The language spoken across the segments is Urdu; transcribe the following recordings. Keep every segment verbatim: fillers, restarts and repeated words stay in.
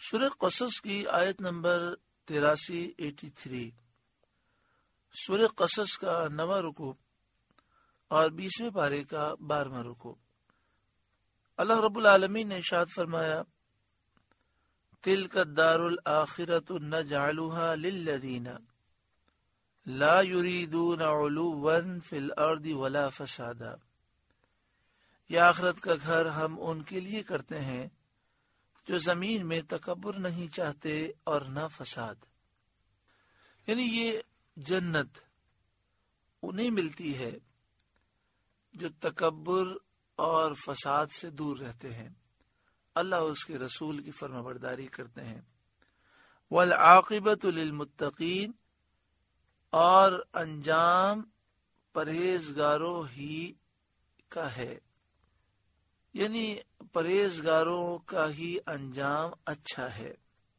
سورہ قصص کی آیت نمبر تراسی ایٹی تھری سورہ قصص کا نواں رکوع اور بیسویں پارے کا بارہواں رکوع۔ اللہ رب العالمین نے ارشاد فرمایا، تلک الدار الآخرۃ نجعلها للذین لا یریدون علوا فی الارض ولا فسادا، یہ آخرت کا گھر ہم ان کے لیے کرتے ہیں جو زمین میں تکبر نہیں چاہتے اور نہ فساد۔ یعنی یہ جنت انہیں ملتی ہے جو تکبر اور فساد سے دور رہتے ہیں، اللہ اس کے رسول کی فرما برداری کرتے ہیں۔ والعاقبۃ للمتقین، اور انجام پرہیزگاروں ہی کا ہے، یعنی پرہیزگاروں کا ہی انجام اچھا ہے۔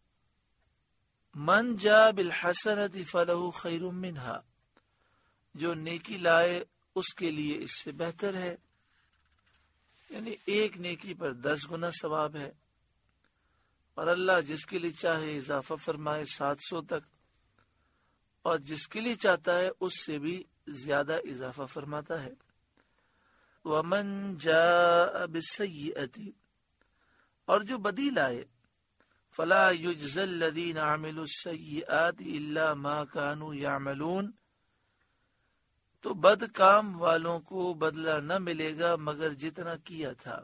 من جاء بالحسنۃ فلہ خیر منہا، جو نیکی لائے اس کے لیے اس سے بہتر ہے، یعنی ایک نیکی پر دس گنا ثواب ہے، اور اللہ جس کے لیے چاہے اضافہ فرمائے سات سو تک، اور جس کے لیے چاہتا ہے اس سے بھی زیادہ اضافہ فرماتا ہے۔ ومن جاء بالسیئۃ، اور جو بدی لائے، فلا یجزی الذین عملوا السیئات الا ما كانوا یعملون، تو بد کام والوں کو بدلہ نہ ملے گا مگر جتنا کیا تھا۔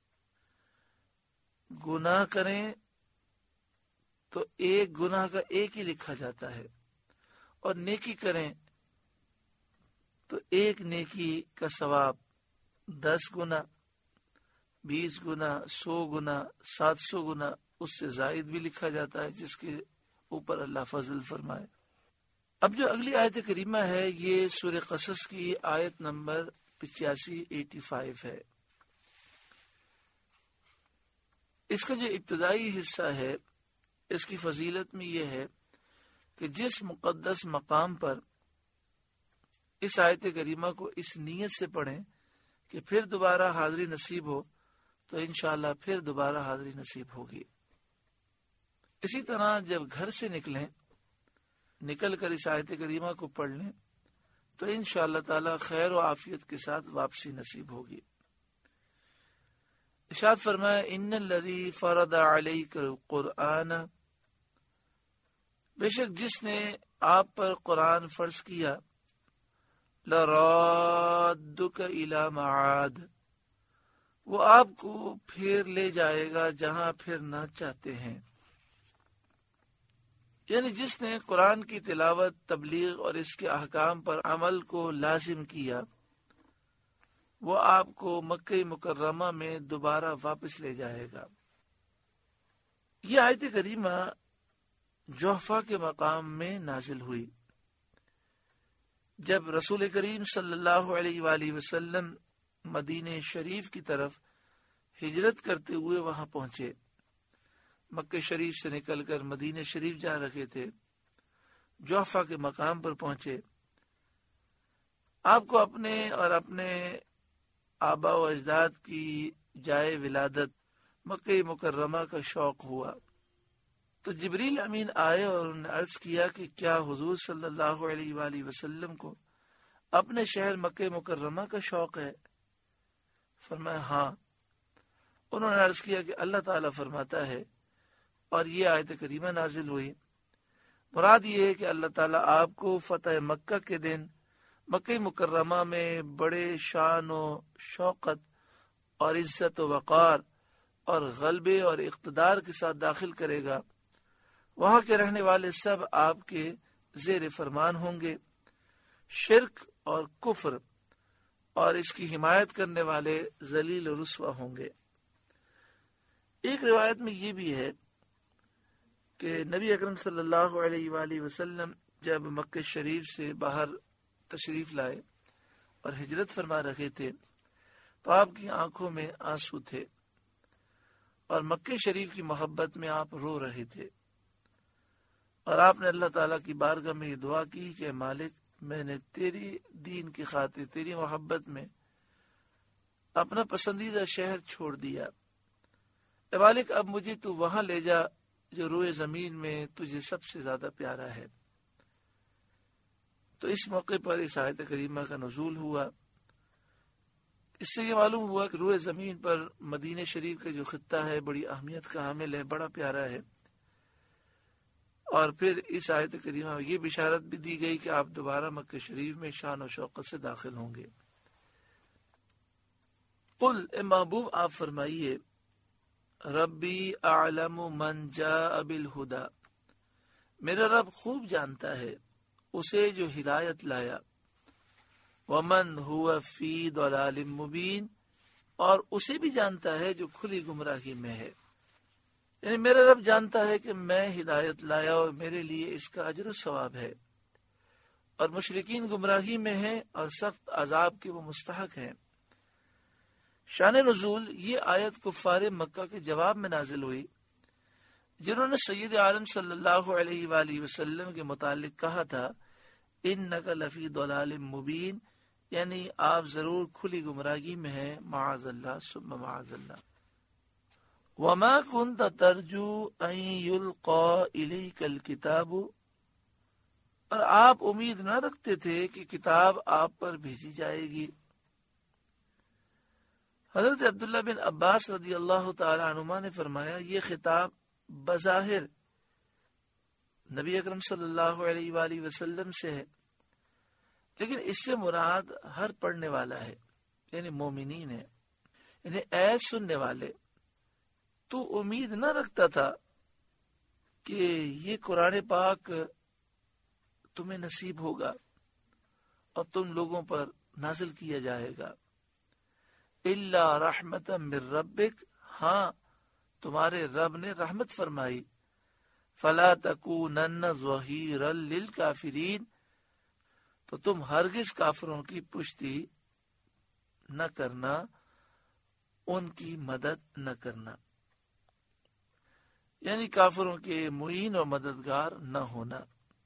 گناہ کریں تو ایک گناہ کا ایک ہی لکھا جاتا ہے، اور نیکی کریں تو ایک نیکی کا ثواب دس گنا، بیس گنا، سو گنا، سات سو گنا، اس سے زائد بھی لکھا جاتا ہے جس کے اوپر اللہ فضل فرمائے۔ اب جو اگلی آیت کریمہ ہے یہ سورہ قصص کی آیت نمبر پچاسی ایٹی فائیو ہے۔ اس کا جو ابتدائی حصہ ہے اس کی فضیلت میں یہ ہے کہ جس مقدس مقام پر اس آیت کریمہ کو اس نیت سے پڑھیں کہ پھر دوبارہ حاضری نصیب ہو تو انشاءاللہ پھر دوبارہ حاضری نصیب ہوگی۔ اسی طرح جب گھر سے نکلیں، نکل کر اس آیت کریمہ کو پڑھ لیں تو انشاءاللہ تعالی خیر و عافیت کے ساتھ واپسی نصیب ہوگی۔ ارشاد فرمایا، ان الذی فرض علیک القرآن، بے شک جس نے آپ پر قرآن فرض کیا، لرادک الی معاد، وہ آپ کو پھر لے جائے گا جہاں پھرنا چاہتے ہیں۔ یعنی جس نے قرآن کی تلاوت، تبلیغ اور اس کے احکام پر عمل کو لازم کیا، وہ آپ کو مکہ مکرمہ میں دوبارہ واپس لے جائے گا۔ یہ آیت کریمہ جحفہ کے مقام میں نازل ہوئی جب رسول کریم صلی اللہ علیہ وآلہ وسلم مدینہ شریف کی طرف ہجرت کرتے ہوئے وہاں پہنچے۔ مکہ شریف سے نکل کر مدینہ شریف جا رہے تھے، جحفہ کے مقام پر پہنچے۔ آپ کو اپنے اور اپنے آبا و اجداد کی جائے ولادت مکہ مکرمہ کا شوق ہوا، تو جبریل امین آئے اور انہوں نے عرض کیا کہ کیا حضور صلی اللہ علیہ وآلہ وسلم کو اپنے شہر مکہ مکرمہ کا شوق ہے؟ فرمایا ہاں۔ انہوں نے عرض کیا کہ اللہ تعالیٰ فرماتا ہے، اور یہ آیت کریمہ نازل ہوئی، مراد یہ ہے کہ اللہ تعالیٰ آپ کو فتح مکہ کے دن مکہ مکرمہ میں بڑے شان و شوقت اور عزت و وقار اور غلبے اور اقتدار کے ساتھ داخل کرے گا۔ وہاں کے رہنے والے سب آپ کے زیر فرمان ہوں گے، شرک اور کفر اور اس کی حمایت کرنے والے ذلیل و رسوا ہوں گے۔ ایک روایت میں یہ بھی ہے کہ نبی اکرم صلی اللہ علیہ وآلہ وسلم جب مکہ شریف سے باہر تشریف لائے اور ہجرت فرما رہے تھے تو آپ کی آنکھوں میں آنسو تھے، اور مکہ شریف کی محبت میں آپ رو رہے تھے، اور آپ نے اللہ تعالیٰ کی بارگاہ میں یہ دعا کی کہ مالک، میں نے تیری دین کی خاطر، تیری محبت میں اپنا پسندیدہ شہر چھوڑ دیا، اے مالک اب مجھے تو وہاں لے جا جو روئے زمین میں تجھے سب سے زیادہ پیارا ہے۔ تو اس موقع پر اس آیت کریمہ کا نزول ہوا۔ اس سے یہ معلوم ہوا کہ روئے زمین پر مدینہ شریف کا جو خطہ ہے بڑی اہمیت کا حامل ہے، بڑا پیارا ہے۔ اور پھر اس آیت کریمہ میں یہ بشارت بھی دی گئی کہ آپ دوبارہ مکہ شریف میں شان و شوقت سے داخل ہوں گے۔ قل اے محبوب آپ فرمائیے، ربی اعلم من جاء بالہدی، میرا رب خوب جانتا ہے اسے جو ہدایت لایا، ومن هو فی ضلال مبین، اور اسے بھی جانتا ہے جو کھلی گمراہی میں ہے۔ یعنی میرا رب جانتا ہے کہ میں ہدایت لایا اور میرے لیے اس کا اجر و ثواب ہے، اور مشرکین گمراہی میں ہیں اور سخت عذاب کے وہ مستحق ہیں۔ شان نزول، یہ آیت کفار مکہ کے جواب میں نازل ہوئی جنہوں نے سید عالم صلی اللہ علیہ وآلہ وسلم کے متعلق کہا تھا انک لفی ضلال مبین، یعنی آپ ضرور کھلی گمراہی میں ہیں، معاذ اللہ ثم معاذ اللہ۔ وما كنت ترجو ان يلقى اليك الكتاب، اور آپ امید نہ رکھتے تھے کہ کتاب آپ پر بھیجی جائے گی۔ حضرت عبداللہ بن عباس رضی اللہ تعالی عنہما نے فرمایا، یہ خطاب بظاہر نبی اکرم صلی اللہ علیہ وآلہ وسلم سے ہے، لیکن اس سے مراد ہر پڑھنے والا ہے، یعنی مومنین ہے۔ یعنی اے سننے والے، تو امید نہ رکھتا تھا کہ یہ قرآن پاک تمہیں نصیب ہوگا اور تم لوگوں پر نازل کیا جائے گا، الا رحمتا من ربک، ہاں تمہارے رب نے رحمت فرمائی، فلا تکونن ظہیرا للکافرین، تو تم ہرگز کافروں کی پشتی نہ کرنا، ان کی مدد نہ کرنا، یعنی کافروں کے معین اور مددگار نہ ہونا۔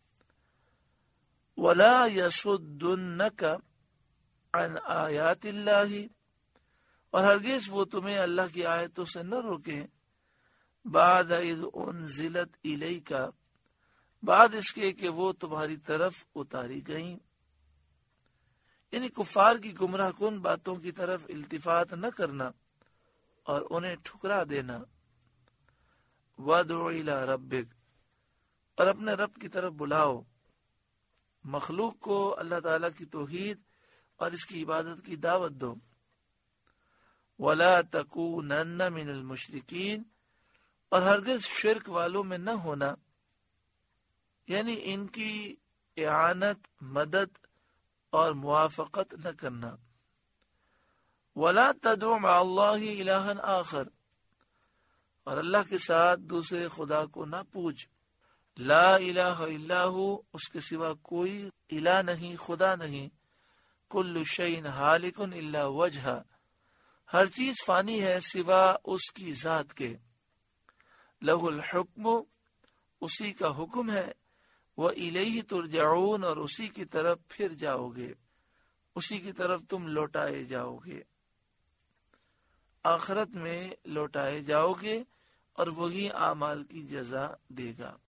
ولا یصدنک عن آیات اللہ، اور ہرگز وہ تمہیں اللہ کی آیتوں سے نہ روکیں، بعد اذ انزلت الیک، بعد اس کے کہ وہ تمہاری طرف اتاری گئیں، یعنی کفار کی گمراہ کن باتوں کی طرف التفات نہ کرنا اور انہیں ٹھکرا دینا۔ وَادْعُ إِلَىٰ رَبِّكَ، اور اپنے رب کی طرف بلاؤ، مخلوق کو اللہ تعالیٰ کی توحید اور اس کی عبادت کی دعوت دو۔ وَلَا تَكُونَنَّ مِنَ الْمُشْرِكِينَ، اور ہرگز شرک والوں میں نہ ہونا، یعنی ان کی اعانت، مدد اور موافقت نہ کرنا۔ وَلَا تَدْعُ مَعَ اللَّهِ إِلَٰهًا آخر، اور اللہ کے ساتھ دوسرے خدا کو نہ پوچھ۔ لا الہ الا ہو، اس کے سوا کوئی الہ نہیں، خدا نہیں۔ کل شیء ہالک الا وجہہ، ہر چیز فانی ہے سوا اس کی ذات کے۔ لہ الحکم، اسی کا حکم ہے۔ وإلیہ ترجعون، اور اسی کی طرف پھر جاؤ گے، اسی کی طرف تم لوٹائے جاؤ گے، آخرت میں لوٹائے جاؤ گے، اور وہی اعمال کی جزا دے گا۔